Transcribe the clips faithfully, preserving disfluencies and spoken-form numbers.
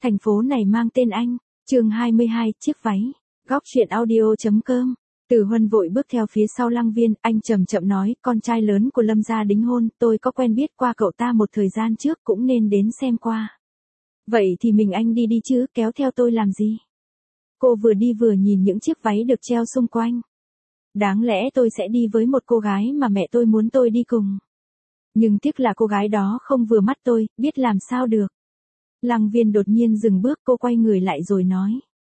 Thành phố này mang tên anh. Chương hai mươi hai, chiếc váy. Góc truyện audio chấm com. Từ Huân vội bước theo phía sau Lăng Viên, anh chậm chậm nói, con trai lớn của Lâm gia đính hôn, tôi có quen biết qua cậu ta một thời gian trước, cũng nên đến xem qua. Vậy thì mình anh đi đi chứ, kéo theo tôi làm gì? Cô vừa đi vừa nhìn những chiếc váy được treo xung quanh. Đáng lẽ tôi sẽ đi với một cô gái mà mẹ tôi muốn tôi đi cùng. Nhưng tiếc là cô gái đó không vừa mắt tôi, biết làm sao được. Lăng Viên đột nhiên dừng bước, cô quay người lại rồi nói.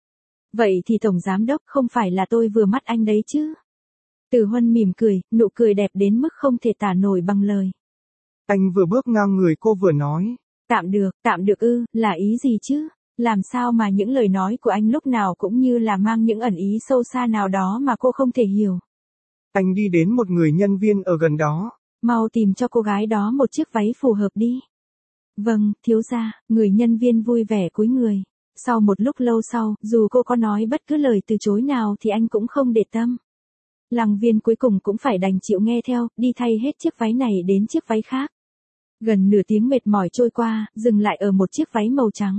Vậy thì Tổng Giám Đốc, không phải là tôi vừa mắt anh đấy chứ? Từ Huân mỉm cười, nụ cười đẹp đến mức không thể tả nổi bằng lời. Anh vừa bước ngang người cô vừa nói. Tạm được, tạm được ư, là ý gì chứ? Làm sao mà những lời nói của anh lúc nào cũng như là mang những ẩn ý sâu xa nào đó mà cô không thể hiểu. Anh đi đến một người nhân viên ở gần đó. Mau tìm cho cô gái đó một chiếc váy phù hợp đi. Vâng, thiếu gia, người nhân viên vui vẻ cúi người. Sau một lúc lâu sau, dù cô có nói bất cứ lời từ chối nào thì anh cũng không để tâm. Lăng Viên cuối cùng cũng phải đành chịu nghe theo, đi thay hết chiếc váy này đến chiếc váy khác. Gần nửa tiếng mệt mỏi trôi qua, dừng lại ở một chiếc váy màu trắng.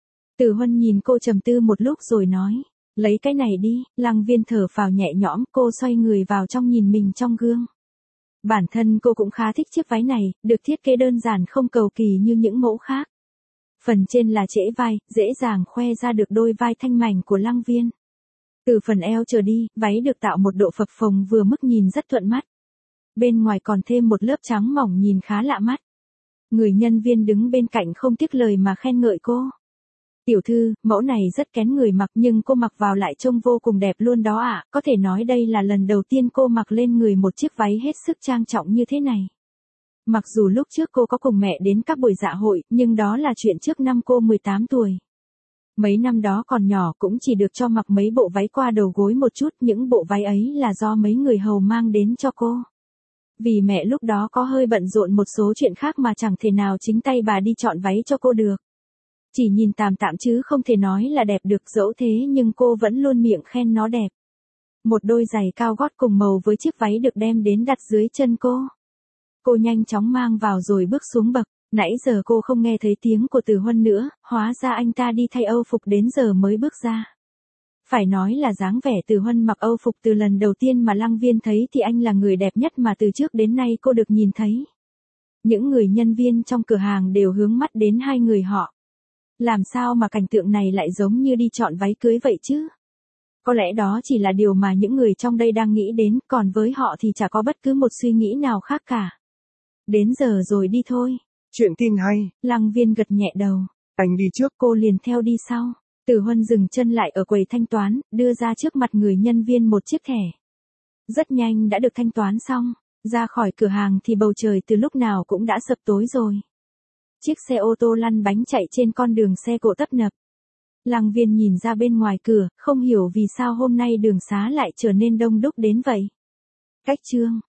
Từ Huân nhìn cô trầm tư một lúc rồi nói, lấy cái này đi. Lăng Viên thở phào nhẹ nhõm, cô xoay người vào trong nhìn mình trong gương. Bản thân cô cũng khá thích chiếc váy này, được thiết kế đơn giản không cầu kỳ như những mẫu khác. Phần trên là trễ vai, dễ dàng khoe ra được đôi vai thanh mảnh của Lăng Viên. Từ phần eo trở đi, váy được tạo một độ phập phồng vừa mức nhìn rất thuận mắt. Bên ngoài còn thêm một lớp trắng mỏng nhìn khá lạ mắt. Người nhân viên đứng bên cạnh không tiếc lời mà khen ngợi cô. Tiểu thư, mẫu này rất kén người mặc nhưng cô mặc vào lại trông vô cùng đẹp luôn đó ạ, à. Có thể nói đây là lần đầu tiên cô mặc lên người một chiếc váy hết sức trang trọng như thế này. Mặc dù lúc trước cô có cùng mẹ đến các buổi dạ hội, nhưng đó là chuyện trước năm cô mười tám tuổi. Mấy năm đó còn nhỏ cũng chỉ được cho mặc mấy bộ váy qua đầu gối một chút, những bộ váy ấy là do mấy người hầu mang đến cho cô. Vì mẹ lúc đó có hơi bận rộn một số chuyện khác mà chẳng thể nào chính tay bà đi chọn váy cho cô được. Chỉ nhìn tạm tạm chứ không thể nói là đẹp được, dẫu thế nhưng cô vẫn luôn miệng khen nó đẹp. Một đôi giày cao gót cùng màu với chiếc váy được đem đến đặt dưới chân cô. Cô nhanh chóng mang vào rồi bước xuống bậc. Nãy giờ cô không nghe thấy tiếng của Từ Huân nữa, hóa ra anh ta đi thay âu phục đến giờ mới bước ra. Phải nói là dáng vẻ Từ Huân mặc âu phục từ lần đầu tiên mà Lăng Viên thấy thì anh là người đẹp nhất mà từ trước đến nay cô được nhìn thấy. Những người nhân viên trong cửa hàng đều hướng mắt đến hai người họ. Làm sao mà cảnh tượng này lại giống như đi chọn váy cưới vậy chứ? Có lẽ đó chỉ là điều mà những người trong đây đang nghĩ đến, còn với họ thì chả có bất cứ một suy nghĩ nào khác cả. Đến giờ rồi đi thôi. Chuyện tin hay. Lăng Viên gật nhẹ đầu. Anh đi trước. Cô liền theo đi sau. Từ Huân dừng chân lại ở quầy thanh toán, đưa ra trước mặt người nhân viên một chiếc thẻ. Rất nhanh đã được thanh toán xong. Ra khỏi cửa hàng thì bầu trời từ lúc nào cũng đã sập tối rồi. Chiếc xe ô tô lăn bánh chạy trên con đường xe cộ tấp nập. Lăng Viên nhìn ra bên ngoài cửa, không hiểu vì sao hôm nay đường xá lại trở nên đông đúc đến vậy. Cách chương.